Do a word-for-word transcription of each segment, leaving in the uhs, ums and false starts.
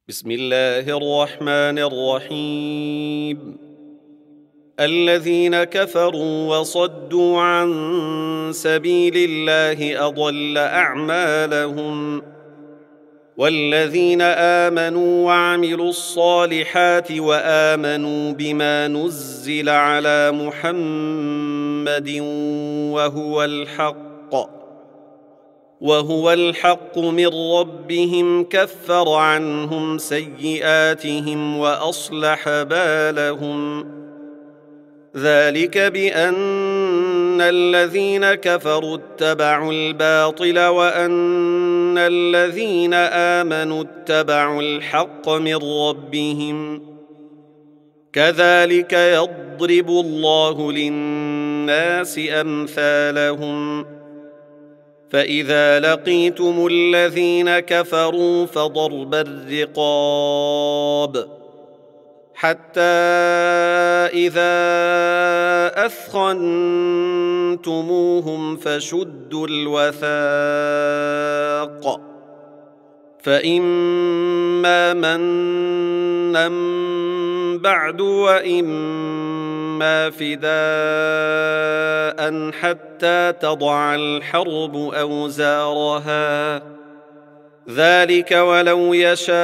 بسم الله الرحمن الرحيم. الذين كفروا وصدوا عن سبيل الله أضل أعمالهم، والذين آمنوا وعملوا الصالحات وآمنوا بما نزل على محمد وهو الحق وهو الحق من ربهم كفر عنهم سيئاتهم وأصلح بالهم. ذلك بأن الذين كفروا اتبعوا الباطل وأن الذين آمنوا اتبعوا الحق من ربهم، كذلك يضرب الله للناس أمثالهم. فإذا لقيتم الذين كفروا فضرب الرقاب حتى إذا أثخنتموهم فشدوا الوثاق، فإما منا بعد وإما فداء حتى تضع الحرب أوزارها، ذلك ولو يشاء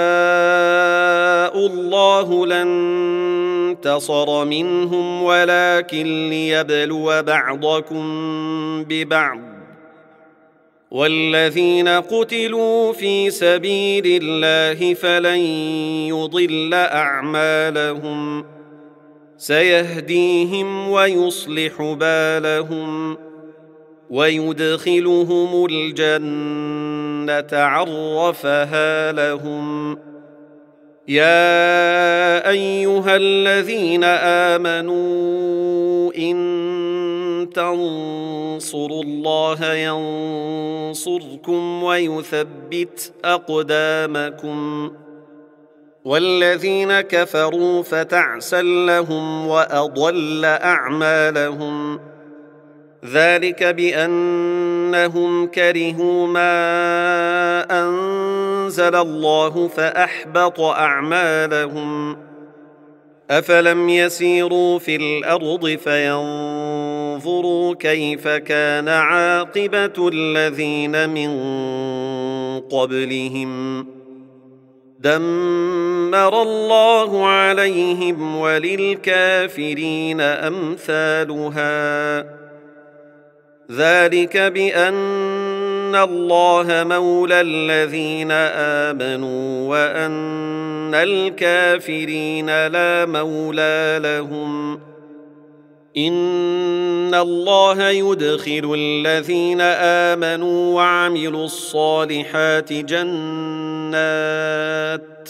الله لانتصر منهم ولكن ليبلو بعضكم ببعض، والذين قتلوا في سبيل الله فلن يضل أعمالهم، سيهديهم ويصلح بالهم ويدخلهم الجنة عرفها لهم. يا أيها الذين آمنوا إن تنصروا الله ينصركم ويثبت أقدامكم، والذين كفروا فتعسا لهم وأضل أعمالهم. ذلك بأنهم كرهوا ما أنزل الله فأحبط أعمالهم. أفلم يسيروا في الأرض فينظروا كيف كان عاقبة الذين من قبلهم، دمر الله عليهم وللكافرين أمثالها. ذلك بأن الله مولى الذين آمنوا وأن الكافرين لا مولى لهم. إن الله يدخل الذين آمنوا وعملوا الصالحات جنات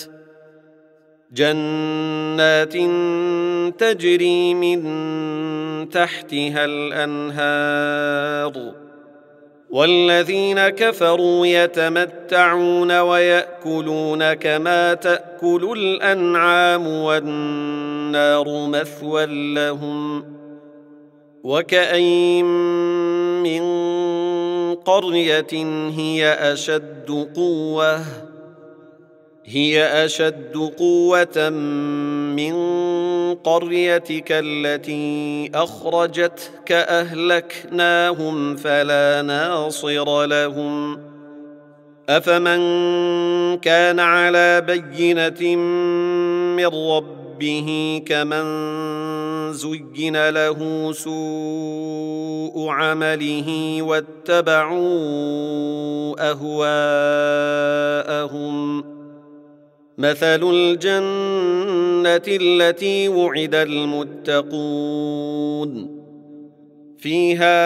جنات تجري من تحتها الأنهار، والذين كفروا يتمتعون ويأكلون كما تأكل الأنعام والنار مثوى لهم. وكأين من قرية هي أشد قوة هي أشد قوة من قريتك التي أخرجتك أهلكناهم فلا ناصر لهم. أفمن كان على بينة من ربه كمن زين له سوء عمله واتبعوا أهواءهم. مثل الجنة التي وعد المتقون فيها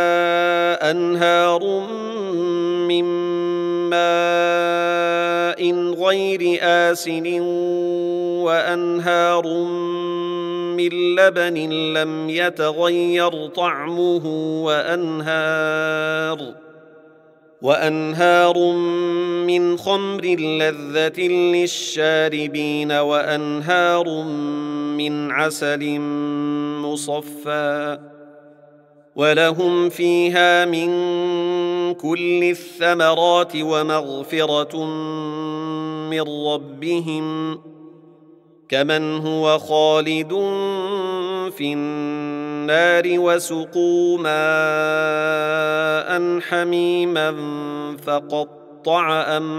أنهار من ماء غير آسن وأنهار من لبن لم يتغير طعمه وأنهار وأنهار من خمر لذة للشاربين وأنهار من عسل مصفى، ولهم فيها من كل الثمرات ومغفرة من ربهم كمن هو خالد في النار وسقوا ماء حميما فقطع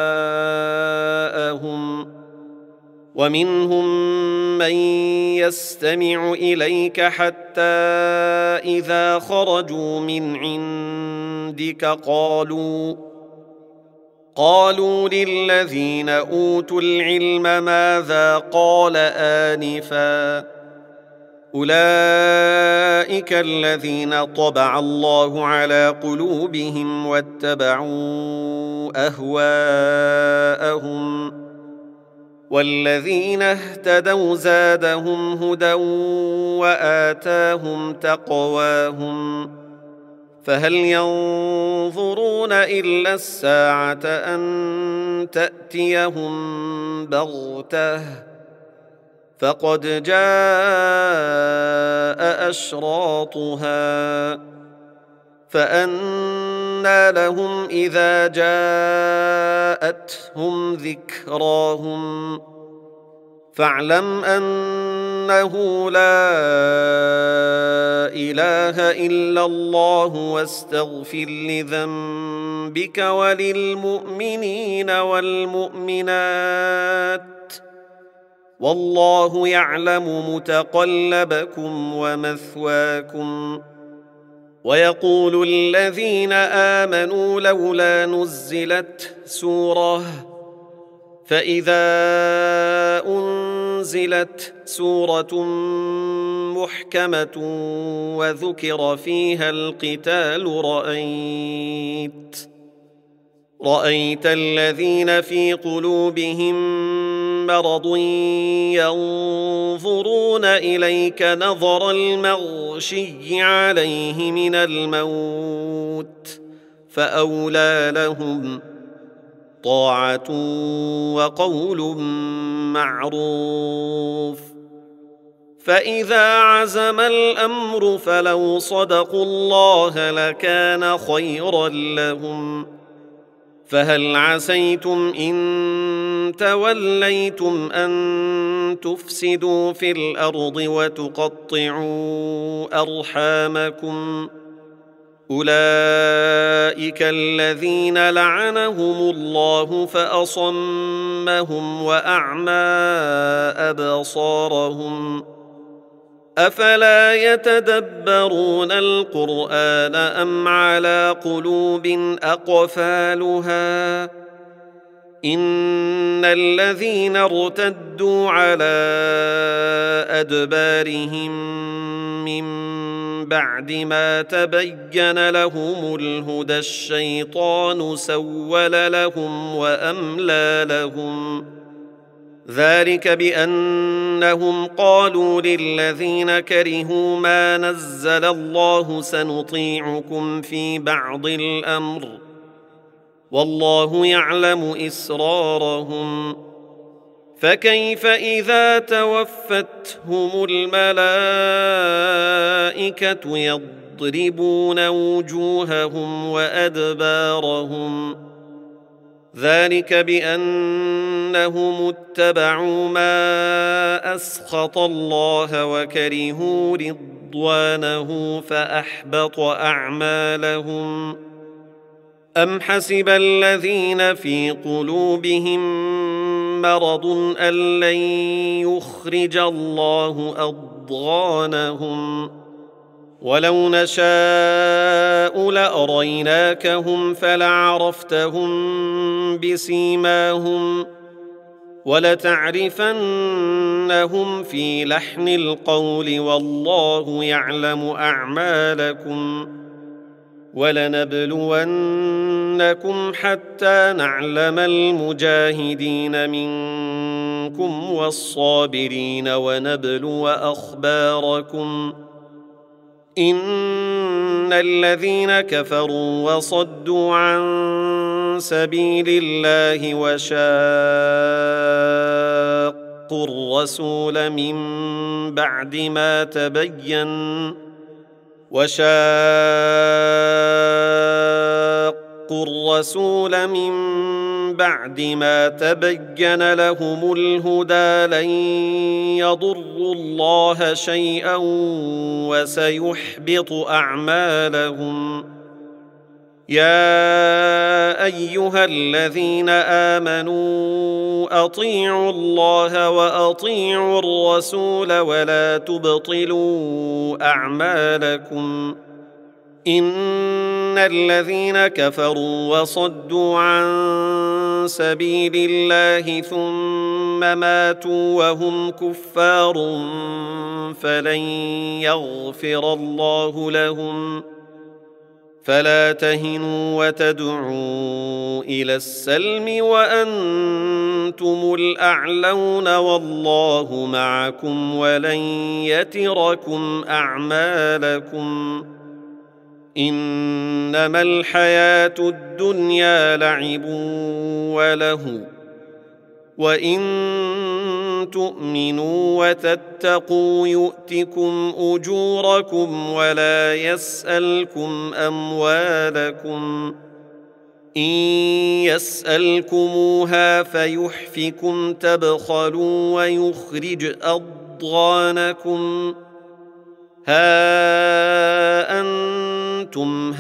أمعاءهم ومنهم من يستمع إليك حتى إذا خرجوا من عندك قالوا قالوا للذين أوتوا العلم ماذا قال آنفا أولئك الذين طبع الله على قلوبهم واتبعوا أهواءهم والذين اهتدوا زادهم هدى وآتاهم تقواهم فهل ينظرون إلا الساعة أن تأتيهم بغتة فقد جاء أشراطها فأنى لهم إذا جاءتهم ذكراهم فاعلم أنه لا إله إلا الله واستغفر لذنبك وللمؤمنين والمؤمنات والله يعلم متقلبكم ومثواكم ويقول الذين آمنوا لولا نزلت سورة فإذا أنزلت سورة محكمة وذكر فيها القتال رأيت رأيت الذين في قلوبهم مرض ينظرون إليك نظر المغشي عليه من الموت فأولى لهم طاعة وقول معروف فإذا عزم الأمر فلو صدقوا الله لكان خيرا لهم فهل عسيتم إن توليتم أن تفسدوا في الأرض وتقطعوا أرحامكم أولئك الذين لعنهم الله فأصمهم وأعمى أبصارهم أفلا يتدبرون القرآن أم على قلوب أقفالها إن الذين ارتدوا على أدبارهم من بعد ما تبين لهم الهدى الشيطان سول لهم وأملى لهم ذلك بأنهم قالوا للذين كرهوا ما نزل الله سنطيعكم في بعض الأمر والله يعلم إسرارهم فكيف إذا توفتهم الملائكة يضربون وجوههم وأدبارهم ذلك بأنهم اتبعوا ما أسخط الله وكرهوا رضوانه فأحبط أعمالهم أم حسب الذين في قلوبهم مرض أن لن يخرج الله أضغانهم ولو نشاء لأريناكهم فلعرفتهم بسيماهم ولتعرفنهم في لحن القول والله يعلم أعمالكم ولنبلونكم حتى نعلم المجاهدين منكم والصابرين ونبلو أخباركم إن الذين كفروا وصدوا عن سبيل الله وشاقوا الرسول من بعد ما تبين وشاقوا الرسول من بعد ما تبين لهم الهدى لن يضروا الله شيئا وسيحبط أعمالهم. يا أيها الذين آمنوا أطيعوا الله وأطيعوا الرسول ولا تبطلوا أعمالكم. إن الذين كفروا وصدوا عن سبيل الله ثم ماتوا وهم كفار فلن يغفر الله لهم. فلا تهنوا وتدعوا إلى السلم وأنتم الأعلون والله معكم ولن يتركم أعمالكم. إنما الحياة الدنيا لعب ولهو وإن تؤمنوا وتتقوا يؤتكم أجوركم ولا يسألكم أموالكم. إن يسألكموها فيحفكم تبخلوا ويخرج أضغانكم. ها أنتم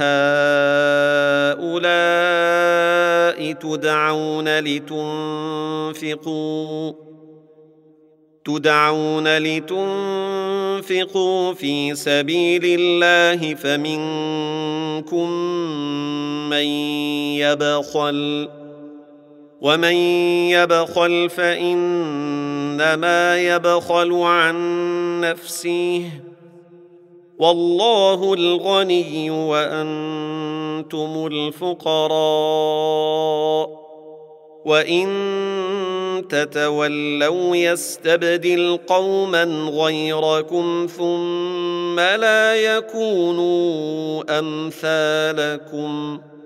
هؤلاء تدعون لتنفقوا تدعون لتنفقوا في سبيل الله فمنكم من يبخل ومن يبخل فإنما يبخل عن نفسه والله الغني وأنتم الفقراء وإن تتولوا يستبدل قوما غيركم ثم لا يكونوا أمثالكم.